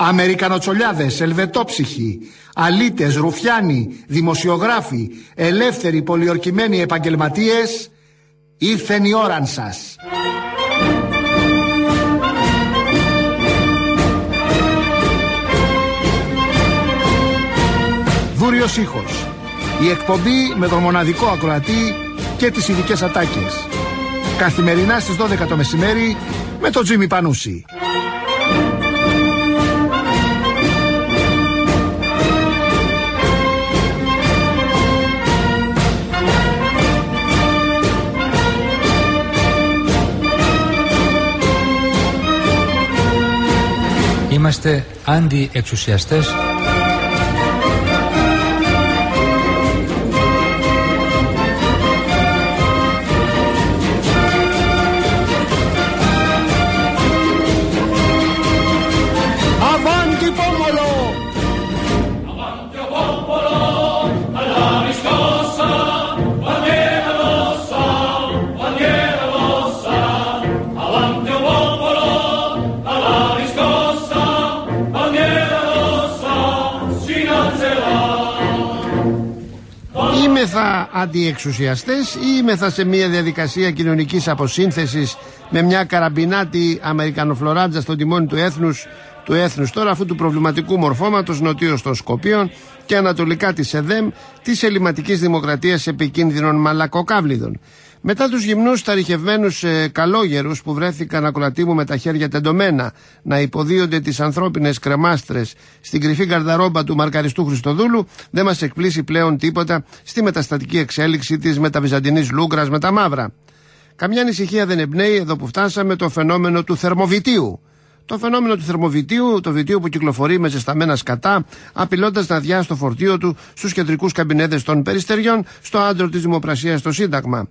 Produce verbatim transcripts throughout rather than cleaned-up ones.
Αμερικανοτσολιάδες, ελβετόψυχοι, αλήτες, ρουφιάνοι, δημοσιογράφοι, ελεύθεροι πολιορκημένοι επαγγελματίες, ήρθεν η ώραν σας. Δούριος ήχος. Η εκπομπή με τον μοναδικό ακροατή και τις ειδικές ατάκες. Καθημερινά στις δώδεκα το μεσημέρι με τον Τζίμι Πανούση. Είμαστε αντι-εξουσιαστές. Είμεθα αντιεξουσιαστές ή είμεθα σε μια διαδικασία κοινωνικής αποσύνθεσης με μια καραμπινάτη αμερικανοφλωράτζα στο τιμόνι του έθνους, του έθνους τώρα αυτού του προβληματικού μορφώματος νοτίως των Σκοπίων και ανατολικά της ΕΔΕΜ, της ελληματικής δημοκρατίας επικίνδυνων μαλακοκάβλιδων. Μετά τους γυμνούς σταριχευμένους ε, καλόγερους που βρέθηκαν ακροατή μου με τα χέρια τεντωμένα να υποδίονται τις ανθρώπινες κρεμάστρες στην κρυφή γκαρδαρόμπα του Μαρκαριστού Χριστοδούλου, δεν μας εκπλήσει πλέον τίποτα στη μεταστατική εξέλιξη της μεταβυζαντινής Λούγκρας με τα μαύρα. Καμιά ανησυχία δεν εμπνέει εδώ που φτάσαμε το φαινόμενο του θερμοβητίου. Το φαινόμενο του θερμοβητίου, το βιτίο που κυκλοφορεί με ζεσταμένα σκατά, απειλώντας να αδειάσει το φορτίο του στους κεντρικούς καμπινέδες των Περιστεριών, στο άντρο της Δημοπρασίας στο Σύνταγμα.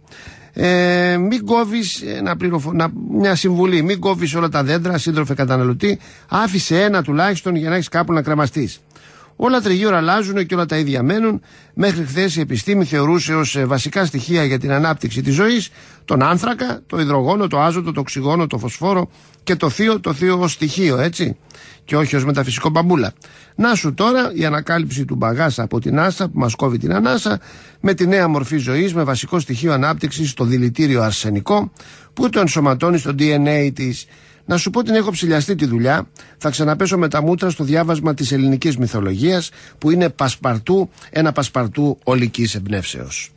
Ε, μην κόβεις, να πληροφο... να... μια συμβουλή, μην κόβεις όλα τα δέντρα, σύντροφε καταναλωτή, άφησε ένα τουλάχιστον για να έχεις κάπου να κρεμαστείς. Όλα τριγύρω αλλάζουν και όλα τα ίδια μένουν. Μέχρι χθες η επιστήμη θεωρούσε ως βασικά στοιχεία για την ανάπτυξη της ζωής τον άνθρακα, το υδρογόνο, το άζωτο, το οξυγόνο, το φωσφόρο και το θείο, το θείο ως στοιχείο, έτσι, και όχι ως μεταφυσικό μπαμπούλα. Να σου τώρα η ανακάλυψη του μπαγάσα από την NASA που μας κόβει την ανάσα με τη νέα μορφή ζωής με βασικό στοιχείο ανάπτυξης το δηλητήριο αρσενικό που το ενσωματώνει στο ντι εν έι της. Να σου πω την έχω ψηλιαστεί τη δουλειά. Θα ξαναπέσω με τα μούτρα στο διάβασμα της ελληνικής μυθολογίας που είναι πασπαρτού, ένα πασπαρτού ολικής εμπνεύσεως.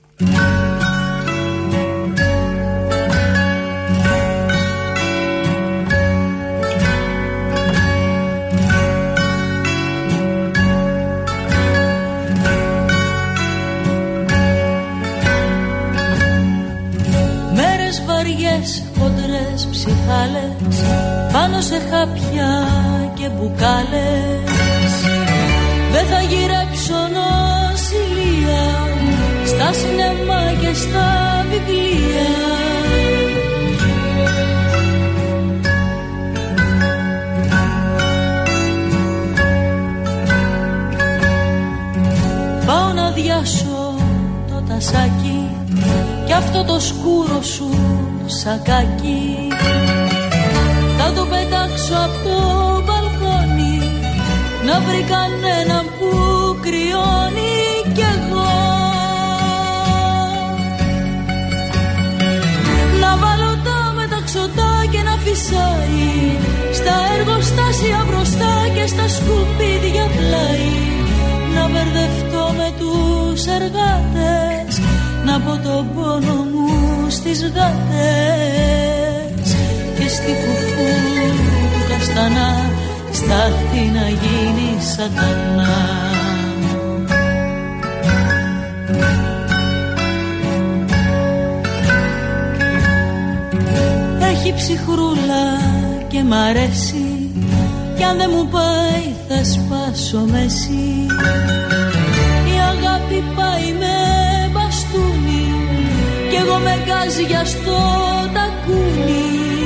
Μέρες βαριές, χοντρές ψυχάλες πάνω σε χάπια και μπουκάλες. Δεν θα γυρέψω νοσηλεία στα σινεμά και στα βιβλία. Πάω να αδειάσω το τασάκι κι αυτό το σκούρο σου σακάκι θα το πετάξω από το μπαλκόνι να βρει κανέναν που κρυώνει κι εγώ. Να βάλω τα μεταξωτά και να φυσάει στα εργοστάσια μπροστά και στα σκουπίδια πλάι. Να μπερδευτώ με τους εργάτες, να πω τον πόνο μου στις γάτες και στη φουφού του καστανά στάχτη να γίνει σατανά. Έχει ψυχρούλα και μ' αρέσει κι αν δεν μου πάει θα σπάσω μέση. Η αγάπη πάει με μπαστούνι κι εγώ με γκάζια στο τακούνι.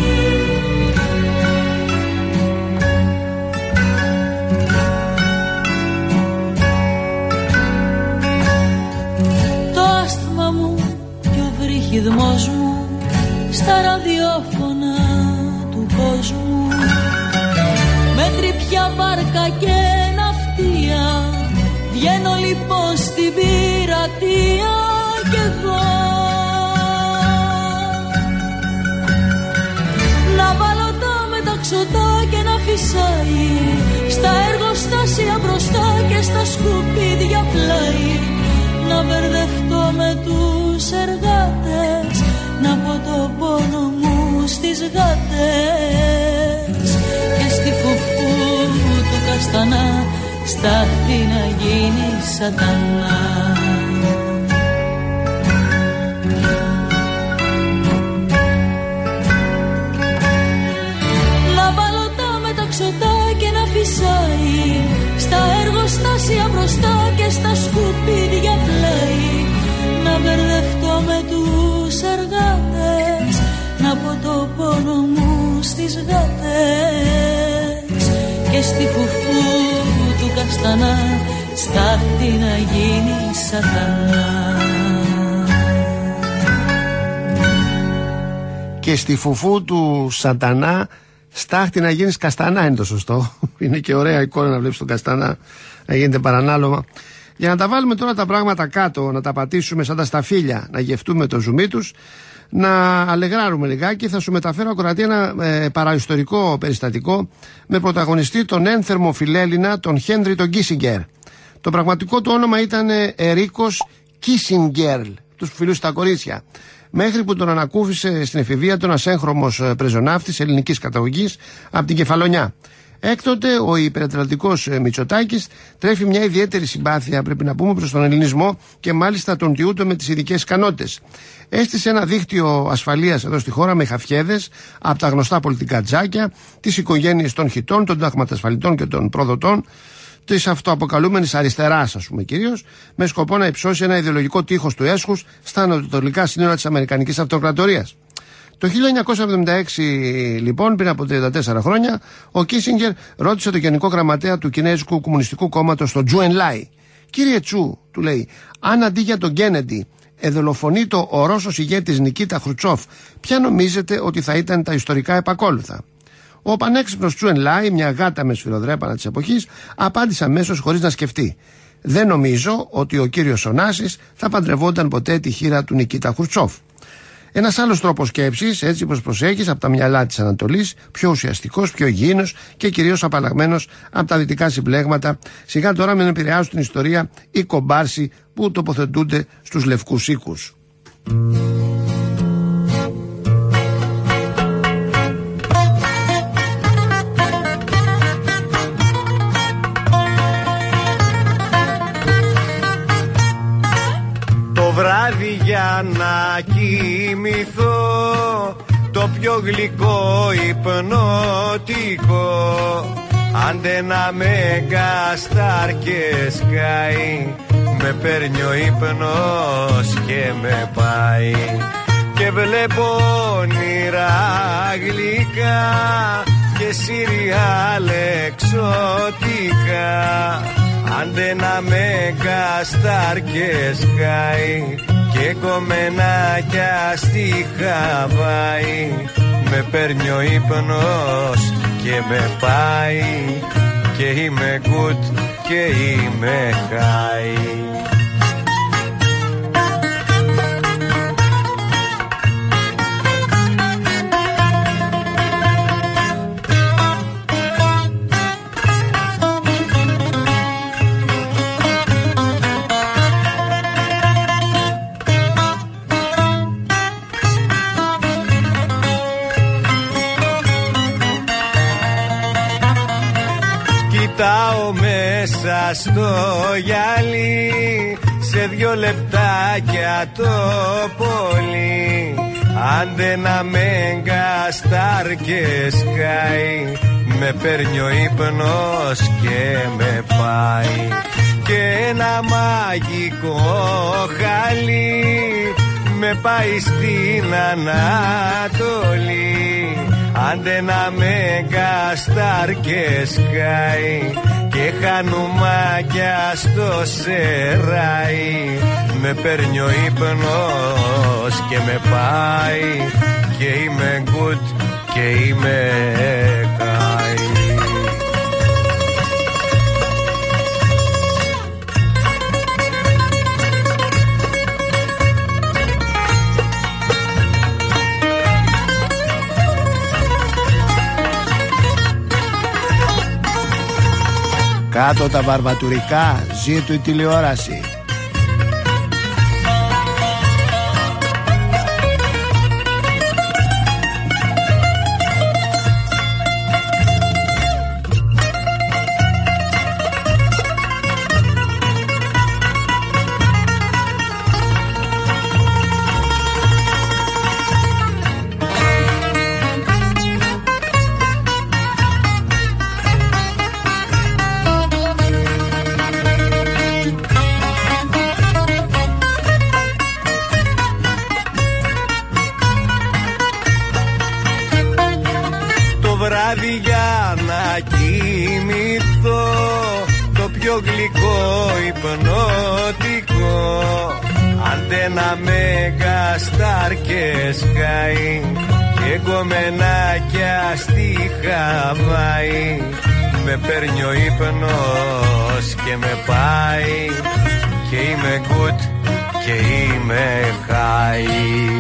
Το άσθμα μου κι ο βρυχυδμός μου στα ραδιόφωνα του κόσμου με τρυπιά για βάρκα και ναυτία. Βγαίνω λοιπόν στην πειρατεία κι εγώ. Να βάλω τα μεταξωτά και να φυσάει, στα εργοστάσια μπροστά και στα σκουπίδια πλάι. Να μπερδευτώ με τους εργάτες, να πω το πόνο μου στις γάτες. Και στη φουφού του καστανά στάχτη να γίνει σατανά. Να βάλω τα μεταξωτά και να φυσάει, στα εργοστάσια μπροστά και στα σκουπίδια πλάι. Να μπερδευτώ με τους εργάτες, να πω το πόνο μου στις γάτες. Και στη φουφού του καστανά στάχτη να γίνει σατανά. Και στη φουφού του σατανά στάχτη να γίνεις καστανά είναι το σωστό. Είναι και ωραία εικόνα να βλέπεις τον καστανά να γίνεται παρανάλωμα. Για να τα βάλουμε τώρα τα πράγματα κάτω, να τα πατήσουμε σαν τα σταφύλια, να γευτούμε το ζουμί τους, να αλεγράρουμε λιγάκι, θα σου μεταφέρω ακροατή ένα ε, παραιστορικό περιστατικό με πρωταγωνιστή τον ένθερμο φιλέλληνα, τον Χένρι τον Κίσιγκερ. Το πραγματικό του όνομα ήταν Ερίκος Κίσιγκερ, τους φιλούς στα κορίτσια. Μέχρι που τον ανακούφισε στην εφηβεία του ένας έγχρωμος πρεζοναύτης ελληνικής καταγωγής από την Κεφαλονιά. Έκτοτε ο υπερατλαντικός Μητσοτάκης τρέφει μια ιδιαίτερη συμπάθεια, πρέπει να πούμε, προς τον ελληνισμό και μάλιστα τον τιούτο με τις ειδικές ικανότητες. Έστησε ένα δίκτυο ασφαλείας εδώ στη χώρα με χαφιέδες από τα γνωστά πολιτικά τζάκια, τις οικογένειες των χιτών, των ταγματασφαλιτών και των προδοτών, της αυτοαποκαλούμενης αριστεράς, ας πούμε κυρίως, με σκοπό να υψώσει ένα ιδεολογικό τείχος του έσχους στα ανατολικά σύνορα της Αμερικανικής Αυτοκρατορίας. Το χίλια εννιακόσια εβδομήντα έξι, λοιπόν, πριν από τριάντα τέσσερα χρόνια, ο Κίσιγκερ ρώτησε τον Γενικό Γραμματέα του Κινέζικου Κομμουνιστικού Κόμματος, τον Τσου Ενλάι. «Κύριε Τσου», του λέει, «αν αντί για τον Κέννεντι εδολοφονείται ο Ρώσος ηγέτης Νικίτα Χρουτσόφ, ποια νομίζετε ότι θα ήταν τα ιστορικά επακόλουθα?» Ο πανέξυπνος Τσου Ενλάι, μια γάτα με σφυροδρέπανα της εποχής, απάντησε αμέσως χωρίς να σκεφτεί. «Δεν νομίζω ότι ο κύριος Ωνάσης θα παντρευόταν ποτέ τη χείρα του Νικίτα Χρουτσόφ». Ένας άλλος τρόπος σκέψης, έτσι πως προσέχεις, από τα μυαλά της Ανατολής, πιο ουσιαστικός, πιο υγιεινός και κυρίως απαλλαγμένος από τα δυτικά συμπλέγματα, σιγά τώρα με επηρεάζουν την ιστορία οι κομπάρσοι που τοποθετούνται στους λευκούς οίκους. Βράδυ για να κοιμηθώ, το πιο γλυκό υπνοτικό, άντε να με γκαστάρ και σκάει, με παίρνει ο ύπνος και με πάει. Και βλέπω όνειρα γλυκά και σιριάλ εξωτικά, άντε να με γκαστάρ και σκάει, και κομμενάκια στη Χαβάη, με παίρνει ο ύπνος και με πάει, και είμαι good και είμαι high. Κοιτάω μέσα στο γυαλί, σε δυο λεπτάκια το πολύ, άντε να με γκαστάρ και σκάει, με παίρνει ο ύπνος και με πάει. Και ένα μαγικό χαλί με πάει στην Ανατολή, άντε να με γκαστάρ και σκάει, και χανουμάκια στο σεράι, με παίρνει ο ύπνος και με πάει, και είμαι good και είμαι high. Κάτω τα βαρβατουρικά, ζήτου η τηλεόραση. βράδυ για να κοιμηθώ, το πιο γλυκό υπνοτικό, αντένα Μέγα Σταρ και Sky και γκομενάκια στη Χαβάη. Με παίρνει ο ύπνος και με πάει και είμαι good και είμαι high.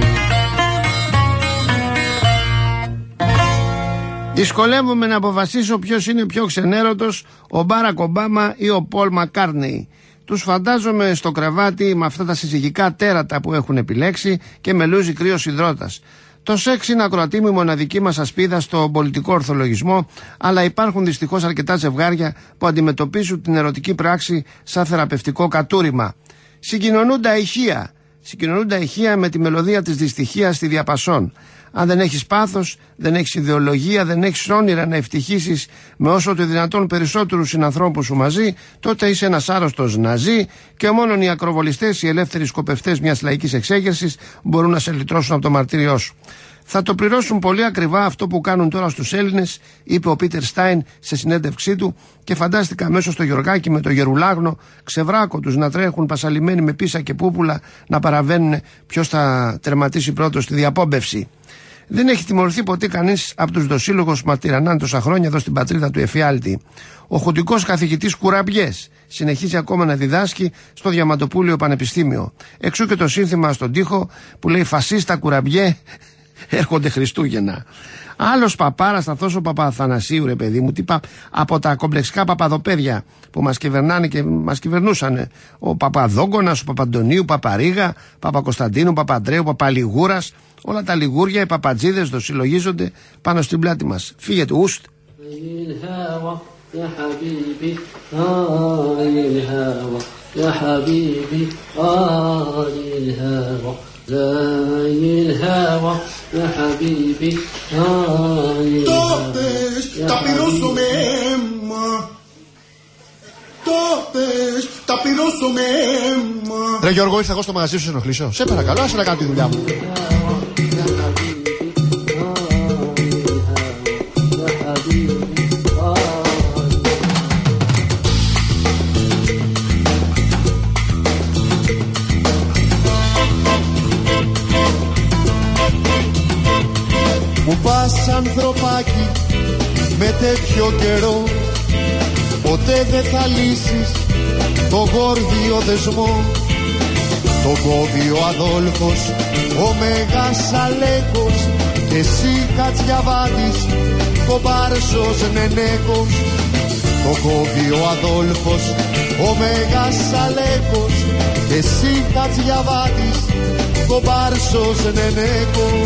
Δυσκολεύομαι να αποφασίσω ποιος είναι πιο ξενέρωτος, ο Μπάρακ Ομπάμα ή ο Πολ Μακκάρτνεϊ. Τους φαντάζομαι στο κρεβάτι με αυτά τα συζυγικά τέρατα που έχουν επιλέξει και μελούζει κρύος υδρότας. Το σεξ είναι ακροατή μου η μοναδική μας ασπίδα στο πολιτικό ορθολογισμό, αλλά υπάρχουν δυστυχώς αρκετά ζευγάρια που αντιμετωπίζουν την ερωτική πράξη σαν θεραπευτικό κατούριμα. Συγκοινωνούν τα ηχεία. Συγκοινωνούν τα ηχεία με τη μελωδία της δυστυχίας στη διαπασόν. Αν δεν έχεις πάθος, δεν έχεις ιδεολογία, δεν έχεις όνειρα να ευτυχήσεις με όσο το δυνατόν περισσότερους συνανθρώπους σου μαζί, τότε είσαι ένας άρρωστος ναζί και μόνον οι ακροβολιστές, οι ελεύθεροι σκοπευτές μιας λαϊκής εξέγερσης μπορούν να σε λυτρώσουν από το μαρτύριό σου. Θα το πληρώσουν πολύ ακριβά αυτό που κάνουν τώρα στους Έλληνες, είπε ο Πίτερ Στάιν σε συνέντευξή του, και φαντάστηκα αμέσως το Γιωργάκι με το γερουλάγνο, ξεβράκο τους να τρέχουν πασαλιμένοι με πίσα και πούπουλα, να παραβαίνουν ποιος θα τερματίσει πρώτος στη διαπόμπευση. Δεν έχει τιμωρηθεί ποτέ κανείς από τους δοσύλλογους που ματυρανάνε τόσα χρόνια εδώ στην πατρίδα του εφιάλτη. Ο χοντικός καθηγητής Κουραμπιές συνεχίζει ακόμα να διδάσκει στο Διαμαντοπούλιο Πανεπιστήμιο. Εξού και το σύνθημα στον τοίχο που λέει «Φασίστα Κουραμπιέ, έρχονται Χριστούγεννα». Άλλος παπάρας, αυτός ο Παπαθανασίου, ρε παιδί μου, τύπα από τα κομπλεξικά παπαδοπέδια που μας κυβερνάνε και μας κυβερνούσαν. Ο Παπαδόγκονας, ο Παπαντονίου, Παπαρίγα, Παπακοσταντίνου, Παπαντρέου, Παπαλιγούρας. Όλα τα λιγούρια, οι παπατζίδες δοσυλλογίζονται πάνω στην πλάτη μας. Φύγετε, ουστ. Ρε Γιώργο, ήρθα εγώ στο μαγαζί σου, σε ενοχλήσω. Σε παρακαλώ, άσε να κάνω τη δουλειά μου. Μου πας ανθρωπάκι με τέτοιο καιρό, ποτέ δεν θα λύσεις το γόρδιο δεσμό. Το κόβει ο Αδόλφος, ο Μέγας Αλέκος, και εσύ Χατζιαβάτης, κομπάρσος Νενέκος. Το κόβει ο Αδόλφος, ο Μέγας Αλέκος, και εσύ Χατζιαβάτης, κομπάρσος Νενέκος.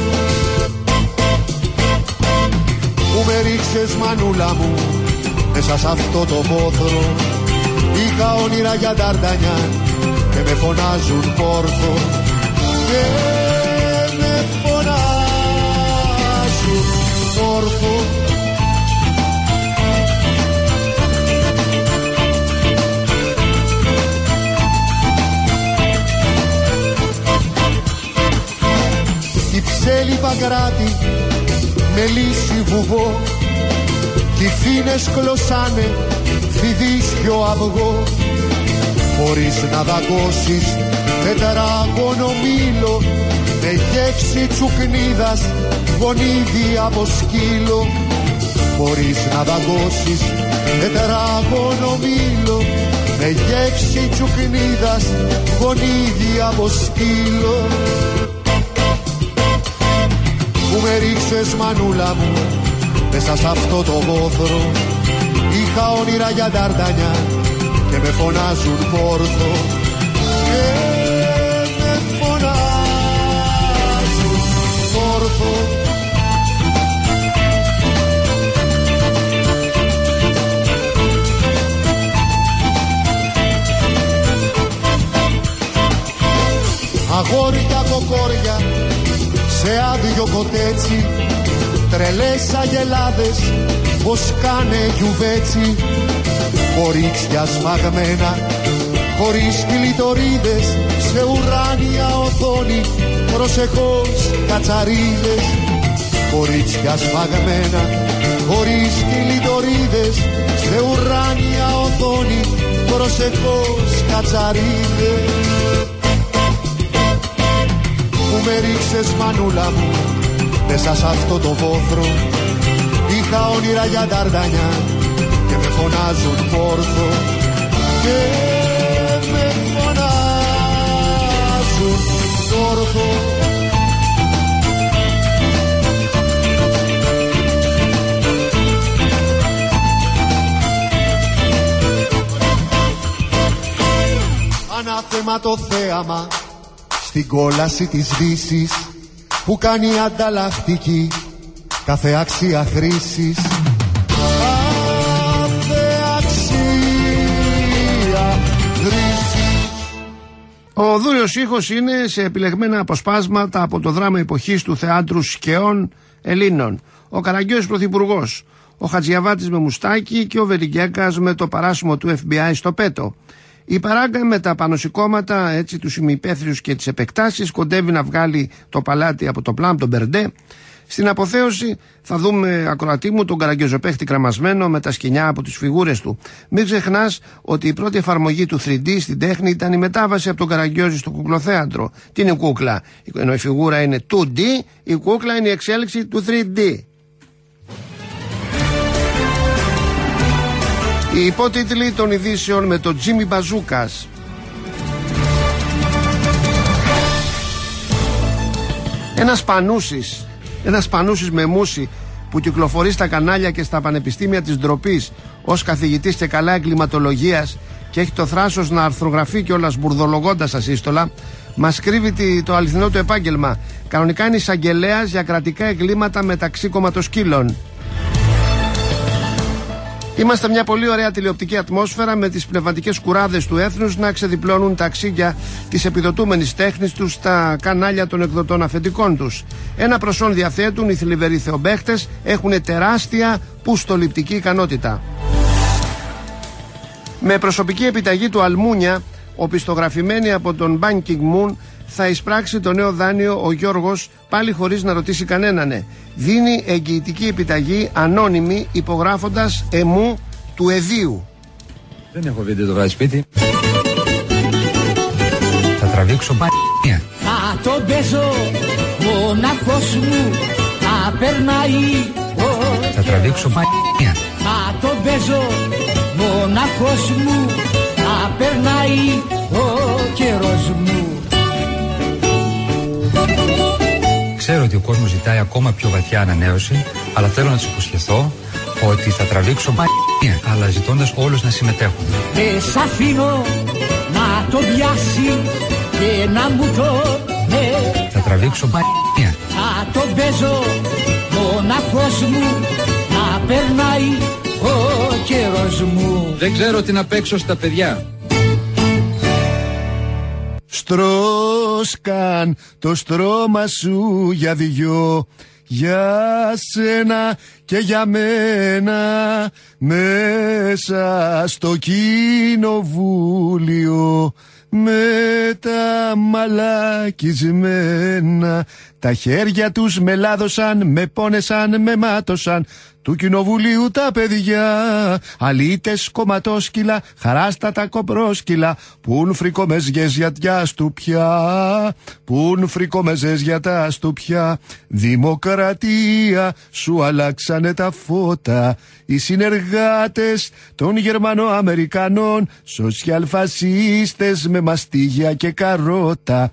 Που με ρίξες μανούλα μου μέσα σ' αυτό το πόθρο, είχα όνειρα για Νταρντανιά και με φωνάζουν Πόρθο, και με φωνάζουν Πόρθο. Η Ψέλη Παγκράτη με λύσει βουβό, κι οι φίνες κλωσάνε φιδίσκιο αυγό. Χωρίς να δαγκώσεις τετράγωνο μήλο, με γεύση τσουκνίδας γονίδι από σκύλο. Χωρίς να δαγκώσεις τετράγωνο μήλο, με γεύση τσουκνίδας γονίδι από σκύλο. Που με ρίξες μανούλα μου μέσα σ' αυτό το βόθρο, είχα όνειρα για Νταρντανιά και με φωνάζουν Πόρθο και με φωνάζουν Πόρθο. Αγόρια κοκόρια σε άδειο κοτέτσι, τρελές αγελάδες πως κάνε γιουβέτσι, κορίτσια σφαγμένα χωρίς κλειτορίδες σε ουράνια οθόνη, προσεχώς κατσαρίδες. Κορίτσια σφαγμένα χωρίς κλειτορίδες σε ουράνια οθόνη, προσεχώς κατσαρίδες. Που με ρίξες μανούλα μου μέσα σ' αυτό το βόθρο, είχα όνειρα για Νταρντανιά και με φωνάζουν Πόρθο και με φωνάζουν Πόρθο. Ανάθεμα το θέαμα στην κόλαση της Δύσης που κάνει ανταλλακτική κάθε αξία χρήσης. Κάθε αξία χρήσης. Ο δούριος ήχος είναι σε επιλεγμένα αποσπάσματα από το δράμα εποχής του θεάτρου σκαιών Ελλήνων. Ο Καραγκιόζης πρωθυπουργός, ο Χατζιαβάτης με μουστάκι και ο Βερικέκας με το παράσημο του εφ μπι άι στο πέτο. Η παράγκα με τα πανωσηκώματα, έτσι τους ημιπέθριους και τις επεκτάσεις, κοντεύει να βγάλει το παλάτι από το πλάμ, τον Μπερντέ. Στην αποθέωση θα δούμε, ακροατή μου, τον Καραγκιόζοπαίχτη κραμασμένο με τα σκοινιά από τις φιγούρες του. Μην ξεχνάς ότι η πρώτη εφαρμογή του θρι ντι στην τέχνη ήταν η μετάβαση από τον Καραγκιόζη στο κουκλοθέατρο. Τι είναι κούκλα? Ενώ η φιγούρα είναι του ντι, η κούκλα είναι η εξέλιξη του θρι ντι. Οι υπότιτλοι των ειδήσεων με τον Τζίμι Μπαζούκας. Ένας πανούσης, ένας πανούσης με μουσι που κυκλοφορεί στα κανάλια και στα πανεπιστήμια της ντροπής ως καθηγητής και καλά εγκληματολογίας και έχει το θράσος να αρθρογραφεί κιόλας μπουρδολογώντας ασύστολα, μας κρύβει το αληθινό του επάγγελμα. Κανονικά είναι εισαγγελέας για κρατικά εγκλήματα μεταξύ κομματοσκύλων. Είμαστε μια πολύ ωραία τηλεοπτική ατμόσφαιρα με τις πνευματικές κουράδες του έθνους να ξεδιπλώνουν τα αξίγια της επιδοτούμενης τέχνης τους στα κανάλια των εκδοτών αφεντικών τους. Ένα προσόν διαθέτουν οι θλιβεροί θεομπαίχτες, έχουν τεράστια πουστοληπτική ικανότητα. Με προσωπική επιταγή του Αλμούνια, οπισθογραφημένη από τον Ban Ki-moon, θα εισπράξει το νέο δάνειο ο Γιώργος, πάλι χωρίς να ρωτήσει κανέναν. Δίνει εγγυητική επιταγή ανώνυμη υπογράφοντας εμού του εδίου. Δεν έχω βίντεο το βράδυ σπίτι. Θα τραβήξω μπανία. Θα το παίζω μοναχός μου, θα περνάει. Θα τραβήξω μπανία. Θα το παίζω μοναχός μου, θα περνάει ο καιρός μου. Ξέρω ότι ο κόσμος ζητάει ακόμα πιο βαθιά ανανέωση, αλλά θέλω να τους υποσχεθώ ότι θα τραβήξω μπανία, αλλά ζητώντας όλους να συμμετέχουν. Δεν σ' αφήνω να το πιάσει και να μου το ναι. Θα τραβήξω μπανία. Θα το παίζω μοναχός μου, να περνάει ο καιρός μου. Δεν ξέρω τι να παίξω στα παιδιά. Στρώσκαν το στρώμα σου για δυο, για σένα και για μένα, μέσα στο κοινοβούλιο, με τα μαλακισμένα. Τα χέρια τους με λάδωσαν, με πόνεσαν, με μάτωσαν. Του κοινοβουλίου τα παιδιά, αλήτες κομματόσκυλα, χαράστατα κοπρόσκυλα, πουν φρικομεζιές για του πια, πουν φρικομεζές για τα του πια. Δημοκρατία, σου αλλάξανε τα φώτα, οι συνεργάτες των Γερμανοαμερικανών, σοσιαλφασίστες με μαστίγια και καρότα,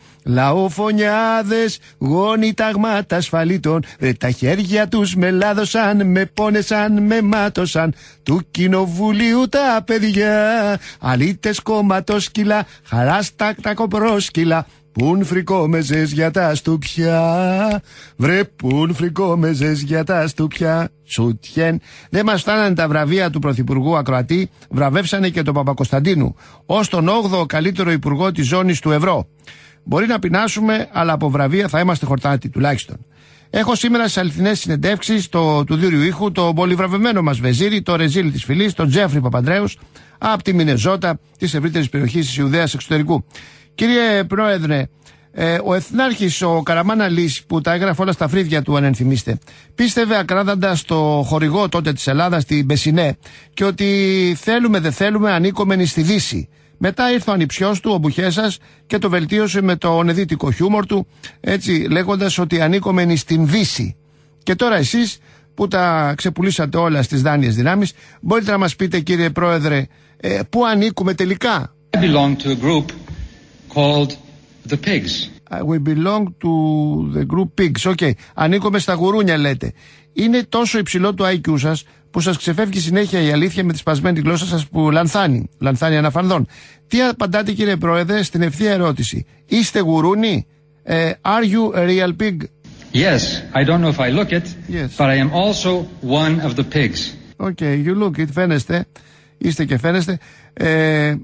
λαοφωνιάδες, γόνοι ταγμάτα ασφαλίτων, ρε τα χέρια τους με λάδωσαν, με φώνεσαν, με μάτωσαν του κοινοβουλίου τα παιδιά. Αλήτες κομματόσκυλα, χαράστα κοπρόσκυλα, πουν φρικόμεζες για τα στουπιά. Βρε πουν φρικόμεζες για τα στουπιά. Σουτιέν. Δεν μας φτάνανε τα βραβεία του Πρωθυπουργού ακροατή, βραβεύσανε και τον Παπακοσταντίνου ως τον όγδοο καλύτερο υπουργό της ζώνης του ευρώ. Μπορεί να πεινάσουμε, αλλά από βραβεία θα είμαστε χορτάτοι τουλάχιστον. Έχω σήμερα στις αληθινές συνεντεύξεις το, του Δούριου Ήχου τον πολυβραβευμένο μας βεζίρι, το ρεζίλ της φυλής, τον Τζέφρι Παπαντρέους, από τη Μινεζότα της ευρύτερης περιοχής της Ιουδαίας εξωτερικού. Κύριε Πρόεδρε, ε, ο Εθνάρχης ο Καραμάν Αλής, που τα έγραφε όλα στα φρύδια του, αν ενθυμίστε, πίστευε ακράδαντα στο χορηγό τότε της Ελλάδας, την Μπεσινέ, και ότι θέλουμε δεν θέλουμε ανήκομενοι στη Δύση. Μετά ήρθε ο ανιψιός του, ο Μπουχέσας, και το βελτίωσε με το ονεδίτικο χιούμορ του, έτσι λέγοντας ότι ανήκομενοι στην Δύση. Και τώρα εσείς που τα ξεπουλήσατε όλα στις δάνειες δυνάμεις, μπορείτε να μας πείτε, κύριε Πρόεδρε, ε, πού ανήκουμε τελικά? I belong to a group called the Pigs. We belong to the group Pigs. Okay. Ανήκουμε στα γουρούνια, λέτε. Είναι τόσο υψηλό το άι κιου σας που σας ξεφεύγει συνέχεια η αλήθεια με τη σπασμένη γλώσσα σας που λανθάνει, λανθάνει αναφανδόν. Τι απαντάτε, κύριε Πρόεδρε, στην ευθεία ερώτηση? Είστε γουρούνι? Uh, are you a real pig? Yes, I don't know if I look it, yes. but I am also one of the pigs. Okay, you look it, φαίνεστε. Είστε και φαίνεστε. Ε,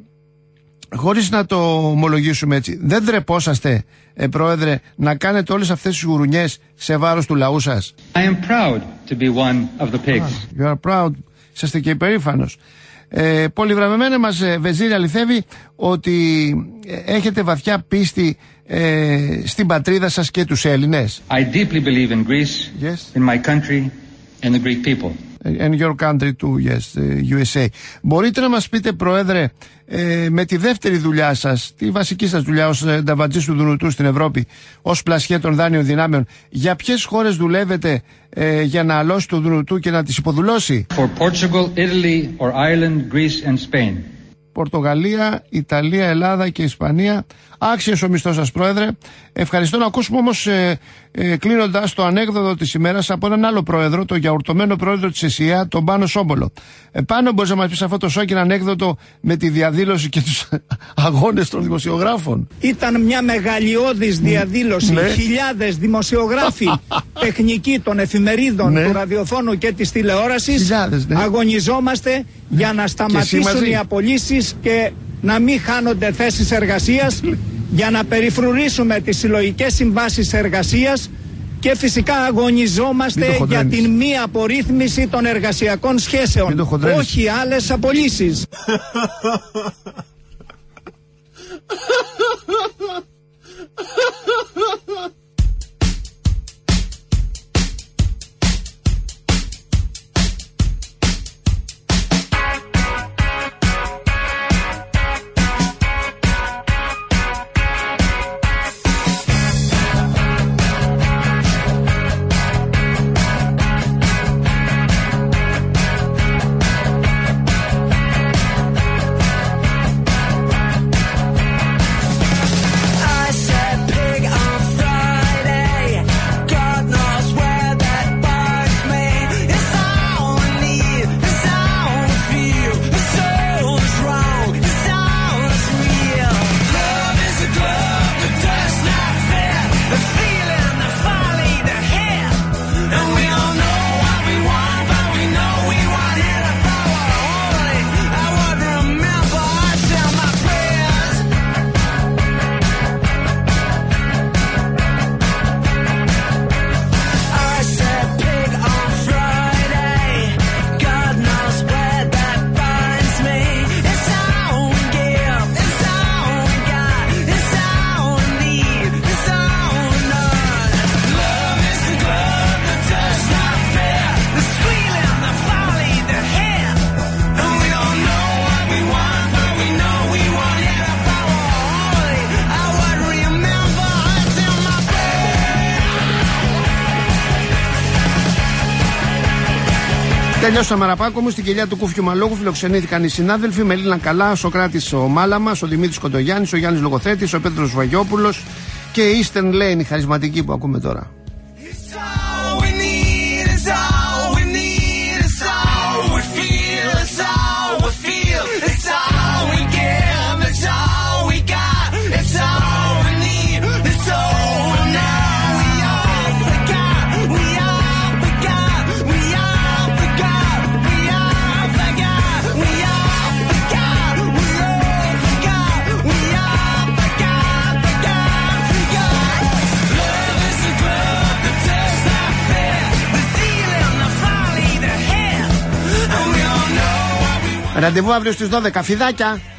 χωρίς να το ομολογήσουμε έτσι, δεν ντρεπόσαστε, ε, Πρόεδρε, να κάνετε όλες αυτές τις γουρουνιές σε βάρος του λαού σας? I am proud to be one of the pigs. Ah, you are proud. Είσαστε και υπερήφανος. Ε, πολυβραβεμένε μας ε, βεζίρι, αληθεύει ότι ε, έχετε βαθιά πίστη ε, στην πατρίδα σας και τους Έλληνες? I deeply believe in Greece, yes. in my country, and the Greek people. And your country too, yes, uh, γιου ες έι. Μπορείτε να μας πείτε, Πρόεδρε, ε, με τη δεύτερη δουλειά σας, τη βασική σας δουλειά ως ε, νταβατζής του Δουνουτού στην Ευρώπη, ως πλασιέ των δάνειων δυνάμεων, για ποιες χώρες δουλεύετε ε, για να αλώσει το Δουνουτού και να τις υποδουλώσει? For Portugal, Italy, or Ireland, Greece and Spain. Πορτογαλία, Ιταλία, Ελλάδα και Ισπανία. Άξιος ο μισθός σας, Πρόεδρε. Ευχαριστώ. Να ακούσουμε όμως ε, ε, κλείνοντας το ανέκδοτο της ημέρας από έναν άλλο πρόεδρο, τον γιαουρτωμένο πρόεδρο της ΕΣΥΑ, τον Πάνο Σόμπολο. Ε, Πάνο, μπορείς να μας πεις αυτό το σόκινο ανέκδοτο με τη διαδήλωση και τους αγώνες των δημοσιογράφων? Ήταν μια μεγαλειώδης διαδήλωση. Ναι. Χιλιάδες δημοσιογράφοι, τεχνικοί των εφημερίδων, ναι, του ραδιοφώνου και της τηλεόρασης, Χιλιάδες, ναι, αγωνιζόμαστε, ναι, για να σταματήσουν οι απολύσεις και να μην χάνονται θέσεις εργασίας, για να περιφρουρήσουμε τις συλλογικές συμβάσεις εργασίας και φυσικά αγωνιζόμαστε για την μη απορρίθμιση των εργασιακών σχέσεων, όχι άλλες απολύσεις. Τελειώσαμε, Αραπάκο μου. Στην κοιλιά του Κούφιου Μαλόγου φιλοξενήθηκαν οι συνάδελφοι Μελίνα Καλά, ο Σοκράτης ο Μάλαμας, ο Δημήτρης Κοντογιάννης, ο Γιάννης Λογοθέτης, ο Πέτρος Βαγιόπουλος και η Eastern Lane, η χαρισματική που ακούμε τώρα. Ραντεβού αύριο στις δώδεκα. Φιδάκια.